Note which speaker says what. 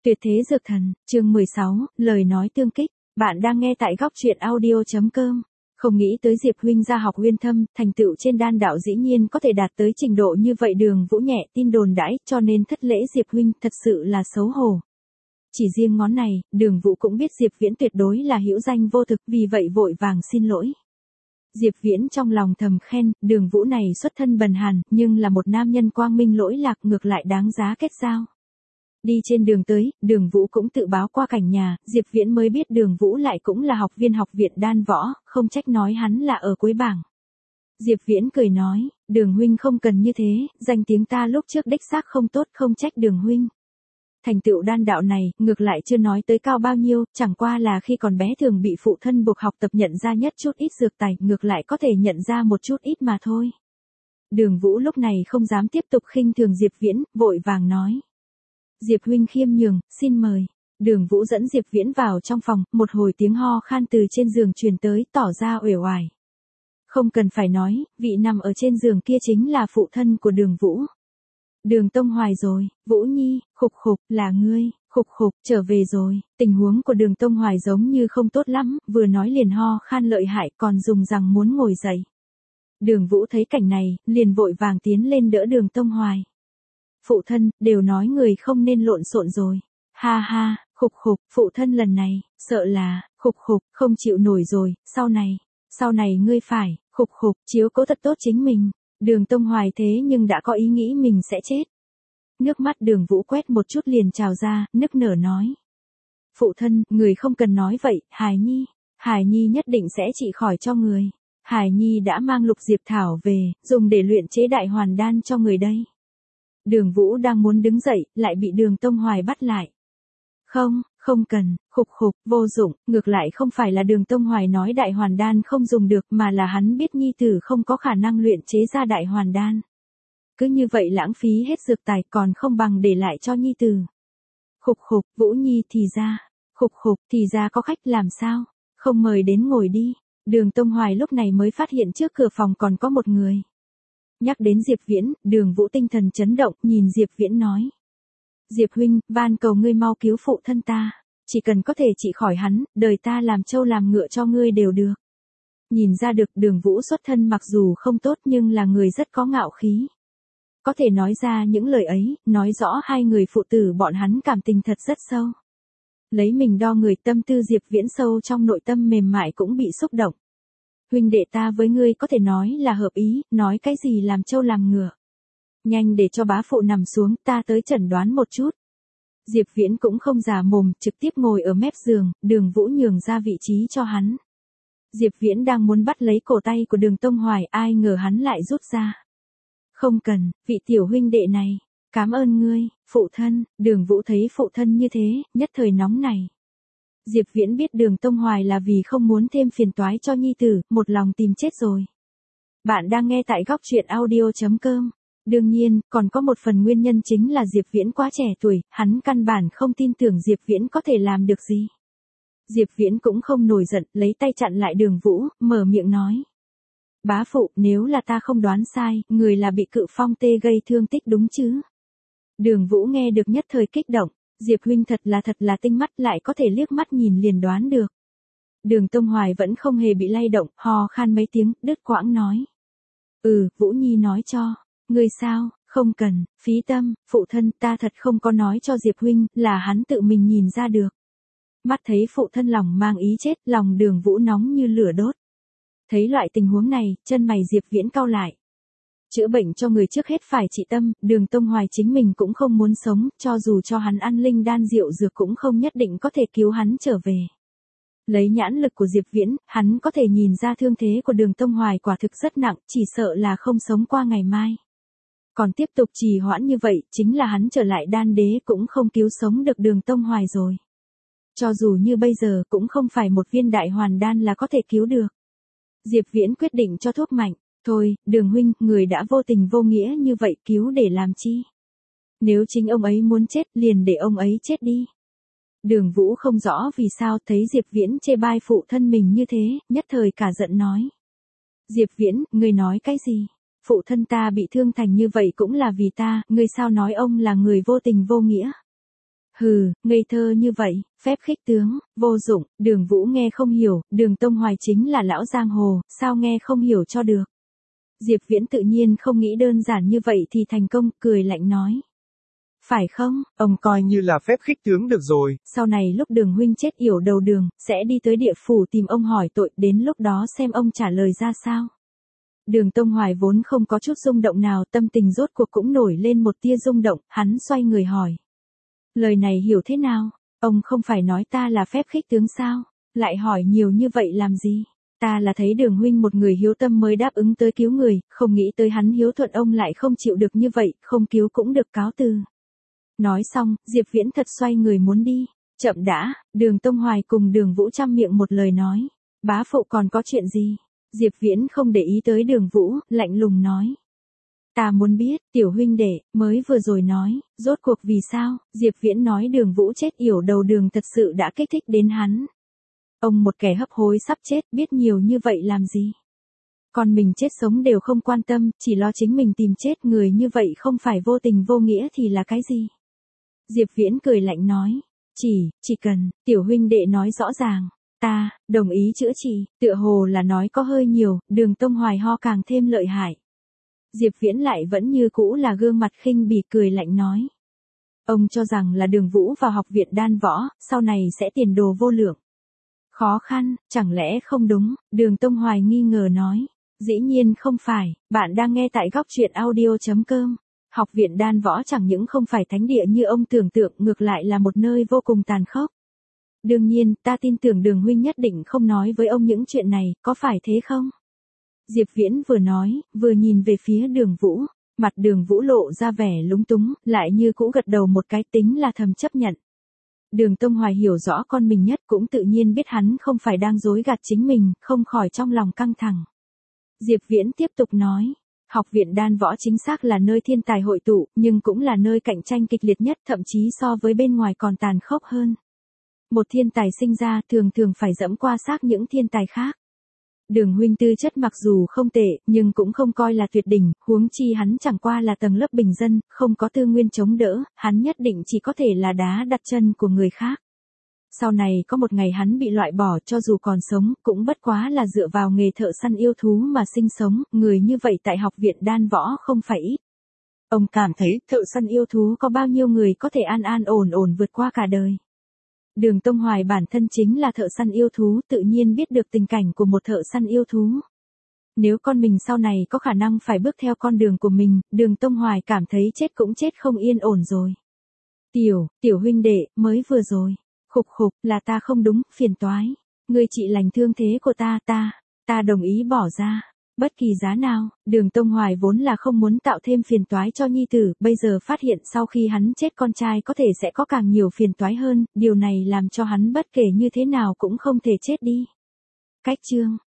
Speaker 1: Tuyệt thế dược thần, chương 16, lời nói tương kích. Bạn đang nghe tại góc truyện audio.com. Không nghĩ tới Diệp huynh ra học uyên thâm, thành tựu trên đan đạo dĩ nhiên có thể đạt tới trình độ như vậy. Đường Vũ nhẹ tin đồn đãi, cho nên thất lễ Diệp huynh, thật sự là xấu hổ. Chỉ riêng ngón này, Đường Vũ cũng biết Diệp Viễn tuyệt đối là hữu danh vô thực, vì vậy vội vàng xin lỗi. Diệp Viễn trong lòng thầm khen, Đường Vũ này xuất thân bần hàn, nhưng là một nam nhân quang minh lỗi lạc, ngược lại đáng giá kết giao. Đi trên đường tới, Đường Vũ cũng tự báo qua cảnh nhà, Diệp Viễn mới biết Đường Vũ lại cũng là học viên học viện đan võ, không trách nói hắn là ở cuối bảng. Diệp Viễn cười nói, Đường huynh không cần như thế, danh tiếng ta lúc trước đích xác không tốt, không trách Đường huynh. Thành tựu đan đạo này, ngược lại chưa nói tới cao bao nhiêu, chẳng qua là khi còn bé thường bị phụ thân buộc học tập nhận ra nhất chút ít dược tài, ngược lại có thể nhận ra một chút ít mà thôi. Đường Vũ lúc này không dám tiếp tục khinh thường Diệp Viễn, vội vàng nói. Diệp huynh khiêm nhường, xin mời. Đường Vũ dẫn Diệp Viễn vào trong phòng, một hồi tiếng ho khan từ trên giường truyền tới, tỏ ra uể oải. Không cần phải nói, vị nằm ở trên giường kia chính là phụ thân của Đường Vũ. Đường Tông Hoài rồi, Vũ Nhi, khục khục, là ngươi, khục khục, trở về rồi. Tình huống của Đường Tông Hoài giống như không tốt lắm, vừa nói liền ho khan lợi hại, còn dùng rằng muốn ngồi dậy. Đường Vũ thấy cảnh này, liền vội vàng tiến lên đỡ Đường Tông Hoài. Phụ thân, đều nói người không nên lộn xộn rồi. Ha ha, khục khục, phụ thân lần này, sợ là, khục khục, không chịu nổi rồi, sau này ngươi phải, khục khục, chiếu cố thật tốt chính mình. Đường Tông Hoài thế nhưng đã có ý nghĩ mình sẽ chết. Nước mắt Đường Vũ quét một chút liền trào ra, nức nở nói. Phụ thân, người không cần nói vậy, Hải Nhi nhất định sẽ trị khỏi cho người. Hải Nhi đã mang lục diệp thảo về, dùng để luyện chế đại hoàn đan cho người đây. Đường Vũ đang muốn đứng dậy, lại bị Đường Tông Hoài bắt lại. Không cần, khục khục, vô dụng, ngược lại không phải là Đường Tông Hoài nói đại hoàn đan không dùng được mà là hắn biết nhi tử không có khả năng luyện chế ra đại hoàn đan. Cứ như vậy lãng phí hết dược tài còn không bằng để lại cho nhi tử. Khục khục, Vũ Nhi thì ra có khách làm sao, không mời đến ngồi đi. Đường Tông Hoài lúc này mới phát hiện trước cửa phòng còn có một người. Nhắc đến Diệp Viễn, Đường Vũ tinh thần chấn động, nhìn Diệp Viễn nói. Diệp huynh, van cầu ngươi mau cứu phụ thân ta, chỉ cần có thể trị khỏi hắn, đời ta làm trâu làm ngựa cho ngươi đều được. Nhìn ra được Đường Vũ xuất thân mặc dù không tốt nhưng là người rất có ngạo khí. Có thể nói ra những lời ấy, nói rõ hai người phụ tử bọn hắn cảm tình thật rất sâu. Lấy mình đo người, tâm tư Diệp Viễn sâu trong nội tâm mềm mại cũng bị xúc động. Huynh đệ ta với ngươi có thể nói là hợp ý, nói cái gì làm trâu làm ngựa. Nhanh để cho bá phụ nằm xuống, ta tới chẩn đoán một chút. Diệp Viễn cũng không giả mồm, trực tiếp ngồi ở mép giường, Đường Vũ nhường ra vị trí cho hắn. Diệp Viễn đang muốn bắt lấy cổ tay của Đường Tông Hoài, ai ngờ hắn lại rút ra. Không cần, vị tiểu huynh đệ này, cảm ơn ngươi, phụ thân. Đường Vũ thấy phụ thân như thế, nhất thời nóng này. Diệp Viễn biết Đường Tông Hoài là vì không muốn thêm phiền toái cho nhi tử, một lòng tìm chết rồi. Bạn đang nghe tại góc truyện audio.com. Đương nhiên, còn có một phần nguyên nhân chính là Diệp Viễn quá trẻ tuổi, hắn căn bản không tin tưởng Diệp Viễn có thể làm được gì. Diệp Viễn cũng không nổi giận, lấy tay chặn lại Đường Vũ, mở miệng nói. Bá phụ, nếu là ta không đoán sai, người là bị Cự Phong tê gây thương tích đúng chứ? Đường Vũ nghe được nhất thời kích động, Diệp huynh thật là tinh mắt, lại có thể liếc mắt nhìn liền đoán được. Đường Tông Hoài vẫn không hề bị lay động, ho khan mấy tiếng, đứt quãng nói. Vũ Nhi nói cho. Ngươi sao, không cần, phí tâm, phụ thân ta thật không có nói cho Diệp huynh, là hắn tự mình nhìn ra được. Mắt thấy phụ thân lòng mang ý chết, lòng Đường Vũ nóng như lửa đốt. Thấy loại tình huống này, chân mày Diệp Viễn cau lại. Chữa bệnh cho người trước hết phải trị tâm, Đường Tông Hoài chính mình cũng không muốn sống, cho dù cho hắn ăn linh đan rượu dược cũng không nhất định có thể cứu hắn trở về. Lấy nhãn lực của Diệp Viễn, hắn có thể nhìn ra thương thế của Đường Tông Hoài quả thực rất nặng, chỉ sợ là không sống qua ngày mai. Còn tiếp tục trì hoãn như vậy, chính là hắn trở lại đan đế cũng không cứu sống được Đường Tông Hoài rồi. Cho dù như bây giờ cũng không phải một viên đại hoàn đan là có thể cứu được. Diệp Viễn quyết định cho thuốc mạnh. Thôi, Đường huynh, người đã vô tình vô nghĩa như vậy cứu để làm chi? Nếu chính ông ấy muốn chết liền để ông ấy chết đi. Đường Vũ không rõ vì sao thấy Diệp Viễn chê bai phụ thân mình như thế, nhất thời cả giận nói. Diệp Viễn, ngươi nói cái gì? Phụ thân ta bị thương thành như vậy cũng là vì ta, ngươi sao nói ông là người vô tình vô nghĩa? Hừ, ngây thơ như vậy, phép khích tướng, vô dụng, Đường Vũ nghe không hiểu, Đường Tông Hoài chính là lão giang hồ, sao nghe không hiểu cho được. Diệp Viễn tự nhiên không nghĩ đơn giản như vậy thì thành công, cười lạnh nói. Phải không, ông
Speaker 2: Coi như là phép khích tướng được rồi.
Speaker 1: sau này lúc Đường huynh chết yểu đầu đường, sẽ đi tới địa phủ tìm ông hỏi tội, đến lúc đó xem ông trả lời ra sao. Đường Tông Hoài vốn không có chút rung động nào, tâm tình rốt cuộc cũng nổi lên một tia rung động, hắn xoay người hỏi. Lời này hiểu thế nào? Ông không phải nói ta là phép khích tướng sao? Lại hỏi nhiều như vậy làm gì? Ta là thấy Đường huynh một người hiếu tâm mới đáp ứng tới cứu người, không nghĩ tới hắn hiếu thuận ông lại không chịu được như vậy, không cứu cũng được cáo từ. Nói xong, Diệp Viễn thật xoay người muốn đi. Chậm đã, Đường Tông Hoài cùng Đường Vũ chăm miệng một lời nói. Bá phụ còn có chuyện gì? Diệp Viễn không để ý tới Đường Vũ, lạnh lùng nói. Ta muốn biết, tiểu huynh đệ, mới vừa rồi nói, rốt cuộc vì sao, Diệp Viễn nói Đường Vũ chết yểu đầu đường thật sự đã kích thích đến hắn. Ông một kẻ hấp hối sắp chết, biết nhiều như vậy làm gì? Còn mình chết sống đều không quan tâm, chỉ lo chính mình tìm chết, người như vậy không phải vô tình vô nghĩa thì là cái gì? Diệp Viễn cười lạnh nói, chỉ cần, tiểu huynh đệ nói rõ ràng, ta, đồng ý chữa trị, tựa hồ là nói có hơi nhiều, Đường Tông Hoài ho càng thêm lợi hại. Diệp Viễn lại vẫn như cũ là gương mặt khinh bỉ cười lạnh nói. Ông cho rằng là Đường Vũ vào học viện đan võ, sau này sẽ tiền đồ vô lượng. Khó khăn, chẳng lẽ không đúng, Đường Tông Hoài nghi ngờ nói. Dĩ nhiên không phải, bạn đang nghe tại góc truyện audio.com. Học viện đan võ chẳng những không phải thánh địa như ông tưởng tượng, ngược lại là một nơi vô cùng tàn khốc. Đương nhiên, ta tin tưởng Đường huynh nhất định không nói với ông những chuyện này, có phải thế không? Diệp Viễn vừa nói, vừa nhìn về phía Đường Vũ, mặt Đường Vũ lộ ra vẻ lúng túng, lại như cũ gật đầu một cái, tính là thầm chấp nhận. Đường Tông Hoài hiểu rõ con mình nhất, cũng tự nhiên biết hắn không phải đang dối gạt chính mình, không khỏi trong lòng căng thẳng. Diệp Viễn tiếp tục nói, học viện đan võ chính xác là nơi thiên tài hội tụ, nhưng cũng là nơi cạnh tranh kịch liệt nhất, thậm chí so với bên ngoài còn tàn khốc hơn. Một thiên tài sinh ra thường thường phải dẫm qua xác những thiên tài khác. Đường huynh tư chất mặc dù không tệ, nhưng cũng không coi là tuyệt đỉnh, huống chi hắn chẳng qua là tầng lớp bình dân, không có tư nguyên chống đỡ, hắn nhất định chỉ có thể là đá đặt chân của người khác. Sau này có một ngày hắn bị loại bỏ, cho dù còn sống, cũng bất quá là dựa vào nghề thợ săn yêu thú mà sinh sống, người như vậy tại học viện đan võ không phải ít. Ông cảm thấy thợ săn yêu thú có bao nhiêu người có thể an an ổn ổn vượt qua cả đời. Đường Tông Hoài bản thân chính là thợ săn yêu thú, tự nhiên biết được tình cảnh của một thợ săn yêu thú. Nếu con mình sau này có khả năng phải bước theo con đường của mình, Đường Tông Hoài cảm thấy chết cũng chết không yên ổn rồi. Tiểu huynh đệ, mới vừa rồi. Khục, là ta không đúng, phiền toái. Ngươi trị lành thương thế của ta đồng ý bỏ ra. Bất kỳ giá nào, Đường Tông Hoài vốn là không muốn tạo thêm phiền toái cho nhi tử, bây giờ phát hiện sau khi hắn chết con trai có thể sẽ có càng nhiều phiền toái hơn, điều này làm cho hắn bất kể như thế nào cũng không thể chết đi. Cách chương